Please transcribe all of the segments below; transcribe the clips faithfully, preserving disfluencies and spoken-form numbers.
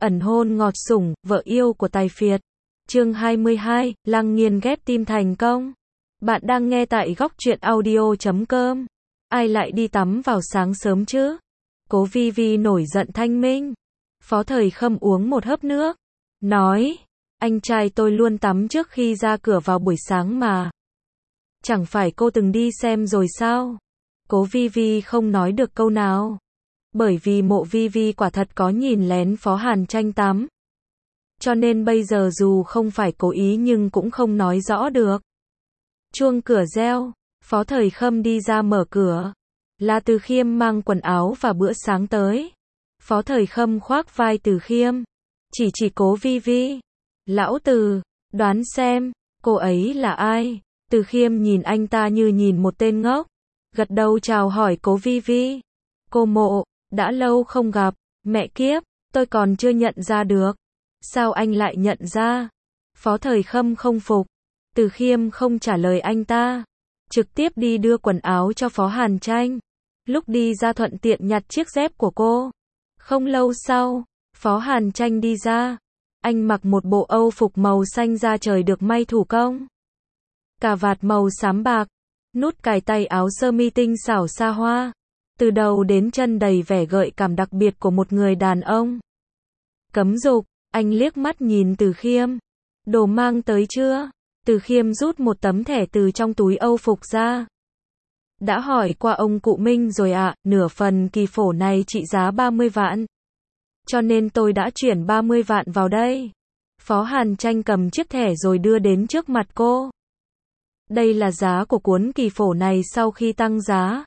ẩn hôn ngọt sủng, vợ yêu của tài phiệt. Chương hai mươi hai, Lăng Nghiên ghép tim thành công. Bạn đang nghe tại góc truyện audio chấm com. Ai lại đi tắm vào sáng sớm chứ? Cố Vi Vi nổi giận thanh minh. Phó Thời Khâm uống một hớp nước, nói, anh trai tôi luôn tắm trước khi ra cửa vào buổi sáng mà. Chẳng phải cô từng đi xem rồi sao? Cố Vi Vi không nói được câu nào. Bởi vì Mộ Vi Vi quả thật có nhìn lén Phó Hàn Tranh tắm. Cho nên bây giờ dù không phải cố ý nhưng cũng không nói rõ được. Chuông cửa reo, Phó Thời Khâm đi ra mở cửa. Là Từ Khiêm mang quần áo và bữa sáng tới. Phó Thời Khâm khoác vai Từ Khiêm, chỉ chỉ Cố Vi Vi. Lão Từ, đoán xem, cô ấy là ai? Từ Khiêm nhìn anh ta như nhìn một tên ngốc. Gật đầu chào hỏi Cố Vi Vi. Cô Mộ, đã lâu không gặp, mẹ kiếp, tôi còn chưa nhận ra được. Sao anh lại nhận ra? Phó Thời Khâm không phục. Từ Khiêm không trả lời anh ta, trực tiếp đi đưa quần áo cho Phó Hàn Tranh. Lúc đi ra thuận tiện nhặt chiếc dép của cô. Không lâu sau, Phó Hàn Tranh đi ra. Anh mặc một bộ âu phục màu xanh da trời được may thủ công. Cà vạt màu xám bạc, nút cài tay áo sơ mi tinh xảo xa hoa. Từ đầu đến chân đầy vẻ gợi cảm đặc biệt của một người đàn ông. Cấm dục, anh liếc mắt nhìn Từ Khiêm. Đồ mang tới chưa? Từ Khiêm rút một tấm thẻ từ trong túi âu phục ra. Đã hỏi qua ông cụ Minh rồi ạ, à, nửa phần kỳ phổ này trị giá ba mươi vạn. Cho nên tôi đã chuyển ba mươi vạn vào đây. Phó Hàn Tranh cầm chiếc thẻ rồi đưa đến trước mặt cô. Đây là giá của cuốn kỳ phổ này sau khi tăng giá.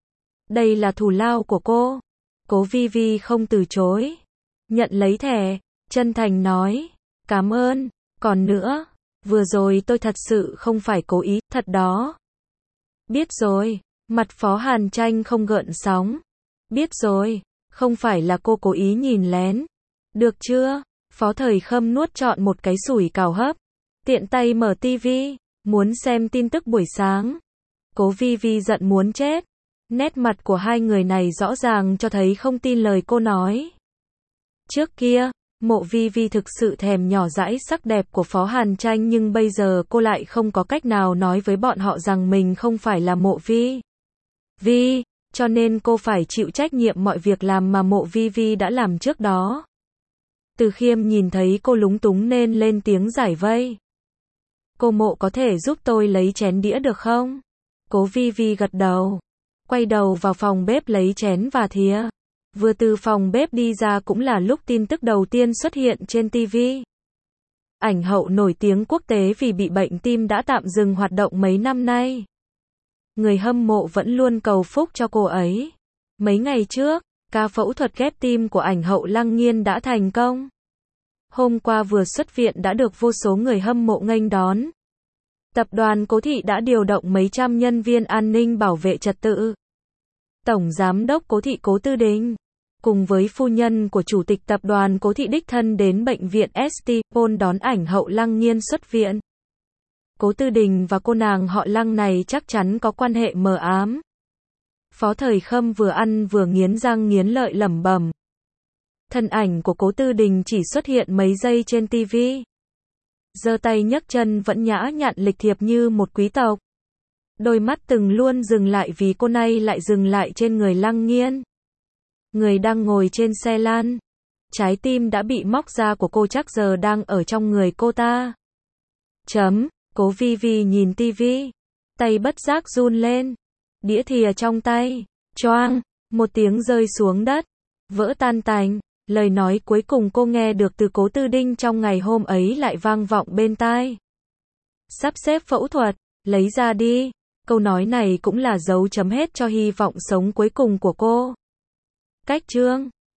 Đây là thù lao của cô. Cố Vi Vi không từ chối. Nhận lấy thẻ, chân thành nói, cảm ơn, còn nữa, vừa rồi tôi thật sự không phải cố ý, thật đó. Biết rồi, mặt Phó Hàn Tranh không gợn sóng. Biết rồi, không phải là cô cố ý nhìn lén. Được chưa? Phó Thời Khâm nuốt trọn một cái sủi cảo hấp. Tiện tay mở tivi, muốn xem tin tức buổi sáng. Cố Vi Vi giận muốn chết. Nét mặt của hai người này rõ ràng cho thấy không tin lời cô nói. Trước kia, Mộ Vi Vi thực sự thèm nhỏ dãi sắc đẹp của Phó Hàn Tranh nhưng bây giờ cô lại không có cách nào nói với bọn họ rằng mình không phải là Mộ Vi Vi, cho nên cô phải chịu trách nhiệm mọi việc làm mà Mộ Vi Vi đã làm trước đó. Từ Khiêm nhìn thấy cô lúng túng nên lên tiếng giải vây. Cô Mộ có thể giúp tôi lấy chén đĩa được không? Cố Vi Vi gật đầu. Quay đầu vào phòng bếp lấy chén và thìa. Vừa từ phòng bếp đi ra cũng là lúc tin tức đầu tiên xuất hiện trên ti vi. Ảnh hậu nổi tiếng quốc tế vì bị bệnh tim đã tạm dừng hoạt động mấy năm nay. Người hâm mộ vẫn luôn cầu phúc cho cô ấy. Mấy ngày trước, ca phẫu thuật ghép tim của ảnh hậu Lăng Nghiên đã thành công. Hôm qua vừa xuất viện đã được vô số người hâm mộ nghênh đón. Tập đoàn Cố Thị đã điều động mấy trăm nhân viên an ninh bảo vệ trật tự. Tổng giám đốc Cố Thị Cố Tư Đình, cùng với phu nhân của chủ tịch tập đoàn Cố Thị đích thân đến bệnh viện ét tê Pol đón ảnh hậu Lăng Nghiên xuất viện. Cố Tư Đình và cô nàng họ Lăng này chắc chắn có quan hệ mờ ám. Phó Thời Khâm vừa ăn vừa nghiến răng nghiến lợi lẩm bẩm. Thân ảnh của Cố Tư Đình chỉ xuất hiện mấy giây trên ti vi. Giơ tay nhấc chân vẫn nhã nhặn lịch thiệp như một quý tộc. Đôi mắt từng luôn dừng lại vì cô này lại dừng lại trên người Lăng Nghiên. Người đang ngồi trên xe lan. Trái tim đã bị móc ra của cô chắc giờ đang ở trong người cô ta. Chấm, Cố Vi Vi nhìn tivi. Tay bất giác run lên. Đĩa thìa trong tay. Choang, một tiếng rơi xuống đất. Vỡ tan tành. Lời nói cuối cùng cô nghe được từ Cố Tư Đình trong ngày hôm ấy lại vang vọng bên tai. Sắp xếp phẫu thuật, lấy ra đi. Câu nói này cũng là dấu chấm hết cho hy vọng sống cuối cùng của cô. Cách chương